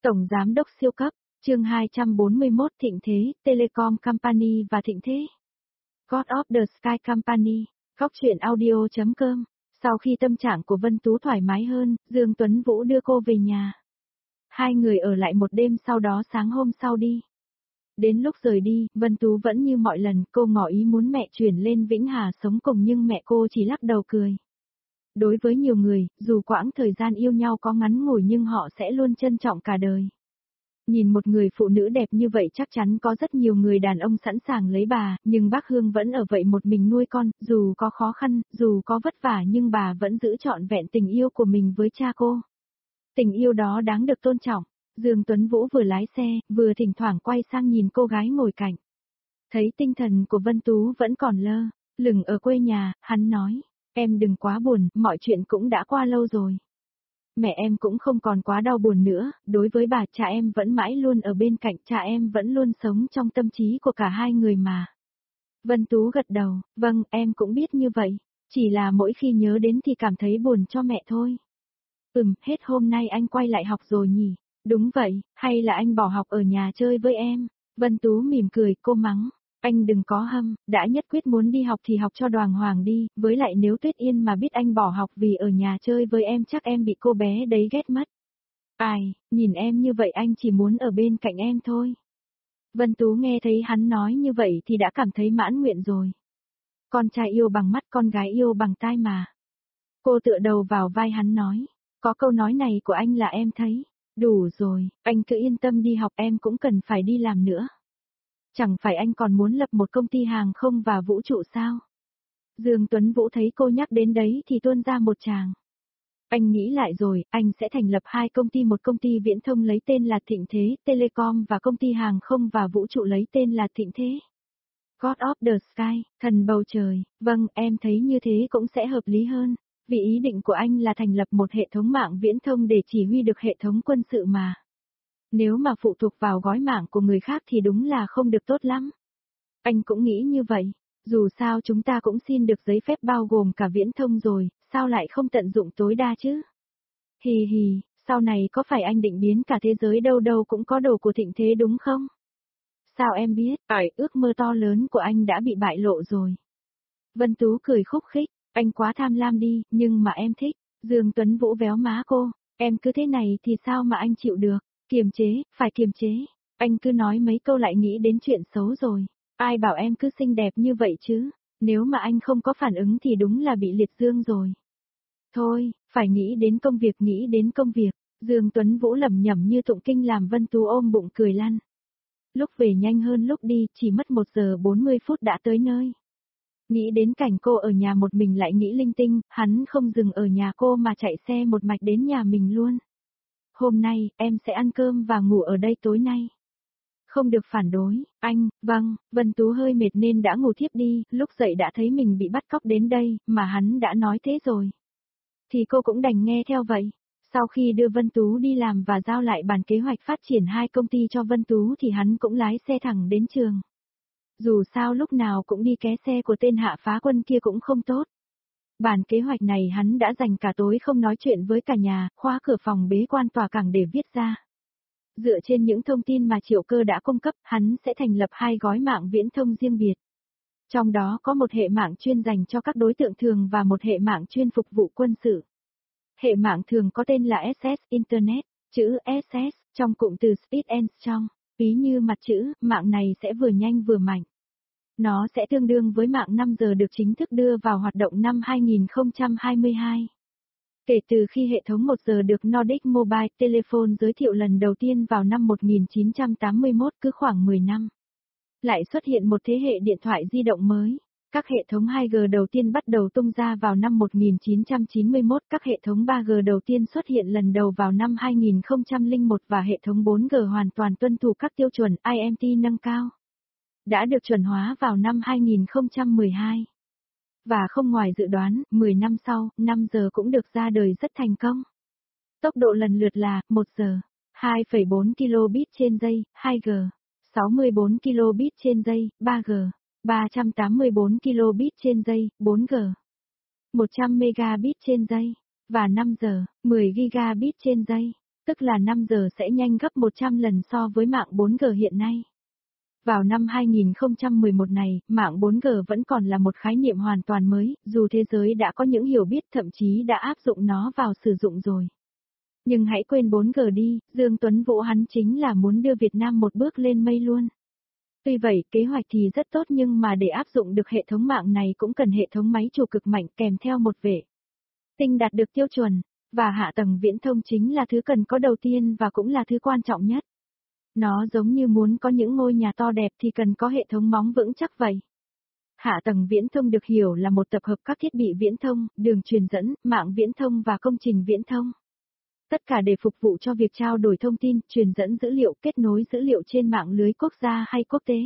Tổng Giám đốc siêu cấp, chương 241 Thịnh Thế, Telecom Company và Thịnh Thế. God of the Sky Company, Góc truyện audio.com. Sau khi tâm trạng của Vân Tú thoải mái hơn, Dương Tuấn Vũ đưa cô về nhà. Hai người ở lại một đêm, sau đó sáng hôm sau đi. Đến lúc rời đi, Vân Tú vẫn như mọi lần, cô ngỏ ý muốn mẹ chuyển lên Vĩnh Hà sống cùng, nhưng mẹ cô chỉ lắc đầu cười. Đối với nhiều người, dù quãng thời gian yêu nhau có ngắn ngủi nhưng họ sẽ luôn trân trọng cả đời. Nhìn một người phụ nữ đẹp như vậy chắc chắn có rất nhiều người đàn ông sẵn sàng lấy bà, nhưng bác Hương vẫn ở vậy một mình nuôi con, dù có khó khăn, dù có vất vả nhưng bà vẫn giữ trọn vẹn tình yêu của mình với cha cô. Tình yêu đó đáng được tôn trọng. Dương Tuấn Vũ vừa lái xe, vừa thỉnh thoảng quay sang nhìn cô gái ngồi cạnh. Thấy tinh thần của Vân Tú vẫn còn lơ lửng ở quê nhà, hắn nói, em đừng quá buồn, mọi chuyện cũng đã qua lâu rồi. Mẹ em cũng không còn quá đau buồn nữa, đối với bà, cha em vẫn mãi luôn ở bên cạnh, cha em vẫn luôn sống trong tâm trí của cả hai người mà. Vân Tú gật đầu, vâng, em cũng biết như vậy, chỉ là mỗi khi nhớ đến thì cảm thấy buồn cho mẹ thôi. Hết hôm nay anh quay lại học rồi nhỉ? Đúng vậy, hay là anh bỏ học ở nhà chơi với em? Vân Tú mỉm cười, cô mắng. Anh đừng có hâm, đã nhất quyết muốn đi học thì học cho đàng hoàng đi, với lại nếu Tuyết Yên mà biết anh bỏ học vì ở nhà chơi với em chắc em bị cô bé đấy ghét mất. Ai, nhìn em như vậy anh chỉ muốn ở bên cạnh em thôi. Vân Tú nghe thấy hắn nói như vậy thì đã cảm thấy mãn nguyện rồi. Con trai yêu bằng mắt, con gái yêu bằng tai mà. Cô tựa đầu vào vai hắn nói, có câu nói này của anh là em thấy, đủ rồi, anh cứ yên tâm đi học, em cũng cần phải đi làm nữa. Chẳng phải anh còn muốn lập một công ty hàng không và vũ trụ sao? Dương Tuấn Vũ thấy cô nhắc đến đấy thì tuôn ra một tràng. Anh nghĩ lại rồi, anh sẽ thành lập hai công ty, một công ty viễn thông lấy tên là Thịnh Thế Telecom và công ty hàng không và vũ trụ lấy tên là Thịnh Thế. God of the Sky, thần bầu trời, vâng, em thấy như thế cũng sẽ hợp lý hơn, vì ý định của anh là thành lập một hệ thống mạng viễn thông để chỉ huy được hệ thống quân sự mà. Nếu mà phụ thuộc vào gói mạng của người khác thì đúng là không được tốt lắm. Anh cũng nghĩ như vậy, dù sao chúng ta cũng xin được giấy phép bao gồm cả viễn thông rồi, sao lại không tận dụng tối đa chứ? Hì hì, sau này có phải anh định biến cả thế giới đâu đâu cũng có đồ của Thịnh Thế đúng không? Sao em biết, ước mơ to lớn của anh đã bị bại lộ rồi. Vân Tú cười khúc khích, anh quá tham lam đi, nhưng mà em thích. Dương Tuấn Vũ véo má cô, em cứ thế này thì sao mà anh chịu được? Kiềm chế, phải kiềm chế. Anh cứ nói mấy câu lại nghĩ đến chuyện xấu rồi. Ai bảo em cứ xinh đẹp như vậy chứ? Nếu mà anh không có phản ứng thì đúng là bị liệt dương rồi. Thôi, phải nghĩ đến công việc, nghĩ đến công việc. Dương Tuấn Vũ lẩm nhẩm như tụng kinh làm Vân Tú ôm bụng cười lăn. Lúc về nhanh hơn lúc đi, chỉ mất 1 giờ 40 phút đã tới nơi. Nghĩ đến cảnh cô ở nhà một mình lại nghĩ linh tinh, hắn không dừng ở nhà cô mà chạy xe một mạch đến nhà mình luôn. Hôm nay, em sẽ ăn cơm và ngủ ở đây tối nay. Không được phản đối, anh, vâng, Vân Tú hơi mệt nên đã ngủ thiếp đi, lúc dậy đã thấy mình bị bắt cóc đến đây, mà hắn đã nói thế rồi. Thì cô cũng đành nghe theo vậy. Sau khi đưa Vân Tú đi làm và giao lại bản kế hoạch phát triển hai công ty cho Vân Tú thì hắn cũng lái xe thẳng đến trường. Dù sao lúc nào cũng đi ké xe của tên hạ phá quân kia cũng không tốt. Bản kế hoạch này hắn đã dành cả tối không nói chuyện với cả nhà, khóa cửa phòng bế quan tòa cảng để viết ra. Dựa trên những thông tin mà Triệu Cơ đã cung cấp, hắn sẽ thành lập hai gói mạng viễn thông riêng biệt. Trong đó có một hệ mạng chuyên dành cho các đối tượng thường và một hệ mạng chuyên phục vụ quân sự. Hệ mạng thường có tên là SS Internet, chữ SS trong cụm từ Speed and Strong, ví như mặt chữ, mạng này sẽ vừa nhanh vừa mạnh. Nó sẽ tương đương với mạng 5 giờ được chính thức đưa vào hoạt động năm 2022. Kể từ khi hệ thống 1 giờ được Nordic Mobile Telephone giới thiệu lần đầu tiên vào năm 1981, cứ khoảng 10 năm, lại xuất hiện một thế hệ điện thoại di động mới. Các hệ thống 2G đầu tiên bắt đầu tung ra vào năm 1991, các hệ thống 3G đầu tiên xuất hiện lần đầu vào năm 2001 và hệ thống 4G hoàn toàn tuân thủ các tiêu chuẩn IMT nâng cao. Đã được chuẩn hóa vào năm 2012. Và không ngoài dự đoán, 10 năm sau, 5 giờ cũng được ra đời rất thành công. Tốc độ lần lượt là 1 giờ, 2,4 kilobit trên giây, 2G, 64 kilobit trên giây, 3G, 384 kilobit trên giây, 4G, 100 megabit trên giây, và 5 giờ, 10 gigabit trên giây. Tức là 5 giờ sẽ nhanh gấp 100 lần so với mạng 4G hiện nay. Vào năm 2011 này, mạng 4G vẫn còn là một khái niệm hoàn toàn mới, dù thế giới đã có những hiểu biết thậm chí đã áp dụng nó vào sử dụng rồi. Nhưng hãy quên 4G đi, Dương Tuấn Vũ hắn chính là muốn đưa Việt Nam một bước lên mây luôn. Tuy vậy, kế hoạch thì rất tốt nhưng mà để áp dụng được hệ thống mạng này cũng cần hệ thống máy chủ cực mạnh kèm theo một vệ tinh đạt được tiêu chuẩn, và hạ tầng viễn thông chính là thứ cần có đầu tiên và cũng là thứ quan trọng nhất. Nó giống như muốn có những ngôi nhà to đẹp thì cần có hệ thống móng vững chắc vậy. Hạ tầng viễn thông được hiểu là một tập hợp các thiết bị viễn thông, đường truyền dẫn, mạng viễn thông và công trình viễn thông. Tất cả để phục vụ cho việc trao đổi thông tin, truyền dẫn dữ liệu, kết nối dữ liệu trên mạng lưới quốc gia hay quốc tế.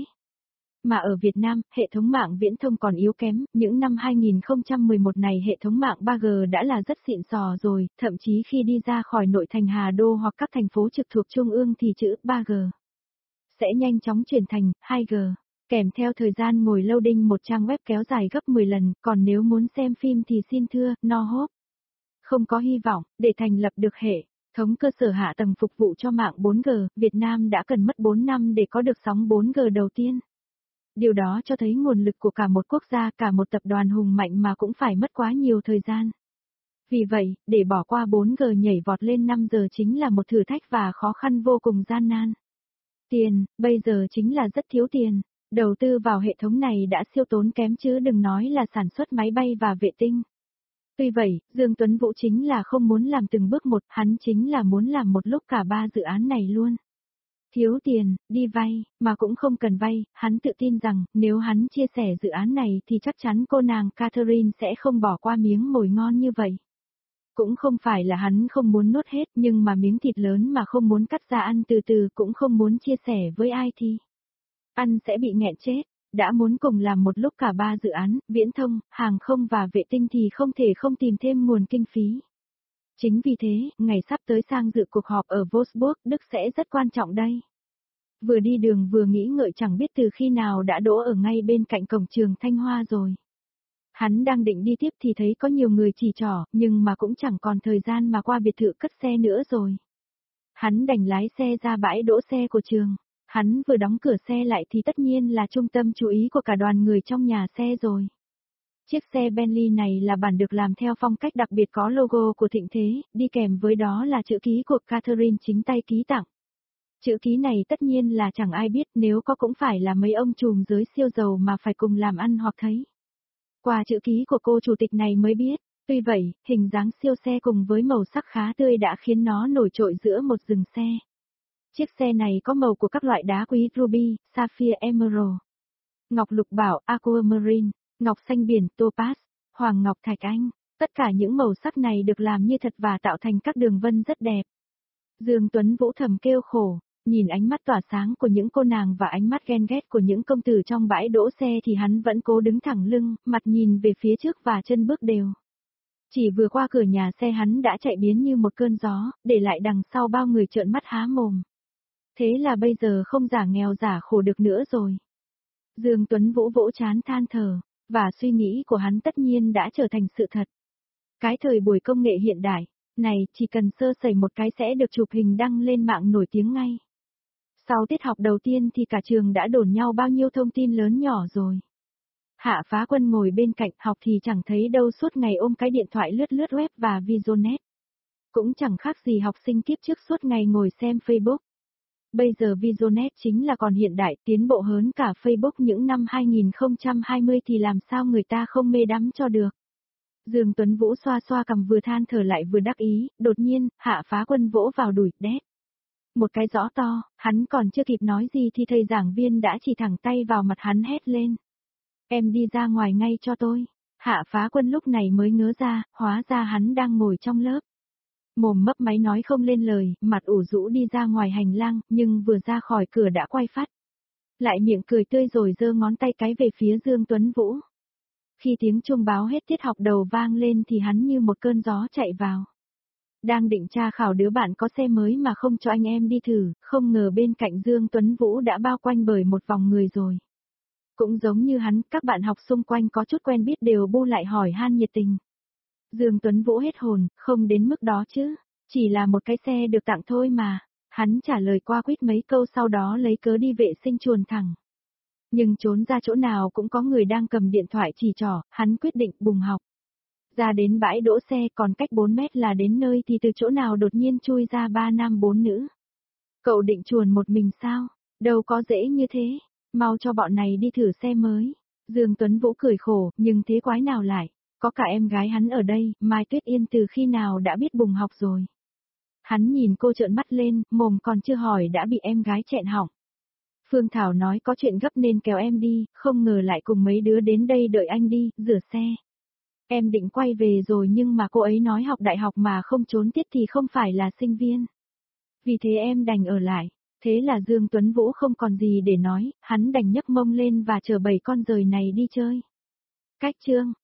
Mà ở Việt Nam, hệ thống mạng viễn thông còn yếu kém, những năm 2011 này hệ thống mạng 3G đã là rất xịn sò rồi, thậm chí khi đi ra khỏi nội thành Hà Đô hoặc các thành phố trực thuộc trung ương thì chữ 3G sẽ nhanh chóng chuyển thành 2G, kèm theo thời gian ngồi loading một trang web kéo dài gấp 10 lần, còn nếu muốn xem phim thì xin thưa, no hope. Không có hy vọng, để thành lập được hệ thống cơ sở hạ tầng phục vụ cho mạng 4G, Việt Nam đã cần mất 4 năm để có được sóng 4G đầu tiên. Điều đó cho thấy nguồn lực của cả một quốc gia, cả một tập đoàn hùng mạnh mà cũng phải mất quá nhiều thời gian. Vì vậy, để bỏ qua 4G nhảy vọt lên 5G chính là một thử thách và khó khăn vô cùng gian nan. Tiền, bây giờ chính là rất thiếu tiền. Đầu tư vào hệ thống này đã siêu tốn kém chứ đừng nói là sản xuất máy bay và vệ tinh. Tuy vậy, Dương Tuấn Vũ chính là không muốn làm từng bước một, hắn chính là muốn làm một lúc cả ba dự án này luôn. Thiếu tiền, đi vay, mà cũng không cần vay, hắn tự tin rằng, nếu hắn chia sẻ dự án này thì chắc chắn cô nàng Catherine sẽ không bỏ qua miếng mồi ngon như vậy. Cũng không phải là hắn không muốn nuốt hết nhưng mà miếng thịt lớn mà không muốn cắt ra ăn từ từ cũng không muốn chia sẻ với ai thì ăn sẽ bị nghẹn chết. Đã muốn cùng làm một lúc cả ba dự án, viễn thông, hàng không và vệ tinh thì không thể không tìm thêm nguồn kinh phí. Chính vì thế, ngày sắp tới sang dự cuộc họp ở Wolfsburg, Đức sẽ rất quan trọng đây. Vừa đi đường vừa nghĩ ngợi chẳng biết từ khi nào đã đỗ ở ngay bên cạnh cổng trường Thanh Hoa rồi. Hắn đang định đi tiếp thì thấy có nhiều người chỉ trỏ, nhưng mà cũng chẳng còn thời gian mà qua biệt thự cất xe nữa rồi. Hắn đành lái xe ra bãi đỗ xe của trường. Hắn vừa đóng cửa xe lại thì tất nhiên là trung tâm chú ý của cả đoàn người trong nhà xe rồi. Chiếc xe Bentley này là bản được làm theo phong cách đặc biệt có logo của Thịnh Thế, đi kèm với đó là chữ ký của Catherine chính tay ký tặng. Chữ ký này tất nhiên là chẳng ai biết, nếu có cũng phải là mấy ông trùm giới siêu giàu mà phải cùng làm ăn hoặc thấy. Qua chữ ký của cô chủ tịch này mới biết, tuy vậy, hình dáng siêu xe cùng với màu sắc khá tươi đã khiến nó nổi trội giữa một rừng xe. Chiếc xe này có màu của các loại đá quý ruby, sapphire emerald, ngọc lục bảo, aquamarine, ngọc xanh biển, topaz, hoàng ngọc thạch anh. Tất cả những màu sắc này được làm như thật và tạo thành các đường vân rất đẹp. Dương Tuấn Vũ thầm kêu khổ, nhìn ánh mắt tỏa sáng của những cô nàng và ánh mắt ghen ghét của những công tử trong bãi đỗ xe thì hắn vẫn cố đứng thẳng lưng, mặt nhìn về phía trước và chân bước đều. Chỉ vừa qua cửa nhà xe hắn đã chạy biến như một cơn gió, để lại đằng sau bao người trợn mắt há mồm. Thế là bây giờ không giả nghèo giả khổ được nữa rồi. Dương Tuấn Vũ vỗ trán than thở, và suy nghĩ của hắn tất nhiên đã trở thành sự thật. Cái thời buổi công nghệ hiện đại này, chỉ cần sơ sẩy một cái sẽ được chụp hình đăng lên mạng nổi tiếng ngay. Sau tiết học đầu tiên thì cả trường đã đồn nhau bao nhiêu thông tin lớn nhỏ rồi. Hạ Phá Quân ngồi bên cạnh học thì chẳng thấy đâu, suốt ngày ôm cái điện thoại lướt web và Visionet. Cũng chẳng khác gì học sinh kiếp trước suốt ngày ngồi xem Facebook. Bây giờ Visionet chính là còn hiện đại, tiến bộ hơn cả Facebook những năm 2020 thì làm sao người ta không mê đắm cho được. Dương Tuấn Vũ xoa xoa cằm vừa than thở lại vừa đắc ý, đột nhiên, Hạ Phá Quân vỗ vào đùi, đét. Một cái rõ to, hắn còn chưa kịp nói gì thì thầy giảng viên đã chỉ thẳng tay vào mặt hắn hét lên. Em đi ra ngoài ngay cho tôi. Hạ Phá Quân lúc này mới ngớ ra, hóa ra hắn đang ngồi trong lớp. Mồm mấp máy nói không lên lời, mặt ủ rũ đi ra ngoài hành lang, nhưng vừa ra khỏi cửa đã quay phát. Lại miệng cười tươi rồi giơ ngón tay cái về phía Dương Tuấn Vũ. Khi tiếng chuông báo hết tiết học đầu vang lên thì hắn như một cơn gió chạy vào. Đang định tra khảo đứa bạn có xe mới mà không cho anh em đi thử, không ngờ bên cạnh Dương Tuấn Vũ đã bao quanh bởi một vòng người rồi. Cũng giống như hắn, các bạn học xung quanh có chút quen biết đều bu lại hỏi han nhiệt tình. Dương Tuấn Vũ hết hồn, không đến mức đó chứ. Chỉ là một cái xe được tặng thôi mà. Hắn trả lời qua quýt mấy câu sau đó lấy cớ đi vệ sinh chuồn thẳng. Nhưng trốn ra chỗ nào cũng có người đang cầm điện thoại chỉ trỏ, hắn quyết định bùng học. Ra đến bãi đỗ xe còn cách 4 mét là đến nơi thì từ chỗ nào đột nhiên chui ra 3 nam 4 nữ. Cậu định chuồn một mình sao? Đâu có dễ như thế. Mau cho bọn này đi thử xe mới. Dương Tuấn Vũ cười khổ, nhưng thế quái nào lại? Có cả em gái hắn ở đây, Mai Tuyết Yên từ khi nào đã biết bùng học rồi. Hắn nhìn cô trợn mắt lên, mồm còn chưa hỏi đã bị em gái chẹn họng. Phương Thảo nói có chuyện gấp nên kéo em đi, không ngờ lại cùng mấy đứa đến đây đợi anh đi, rửa xe. Em định quay về rồi nhưng mà cô ấy nói học đại học mà không trốn tiết thì không phải là sinh viên. Vì thế em đành ở lại. Thế là Dương Tuấn Vũ không còn gì để nói, hắn đành nhấc mông lên và chở 7 con giời này đi chơi. Cách chương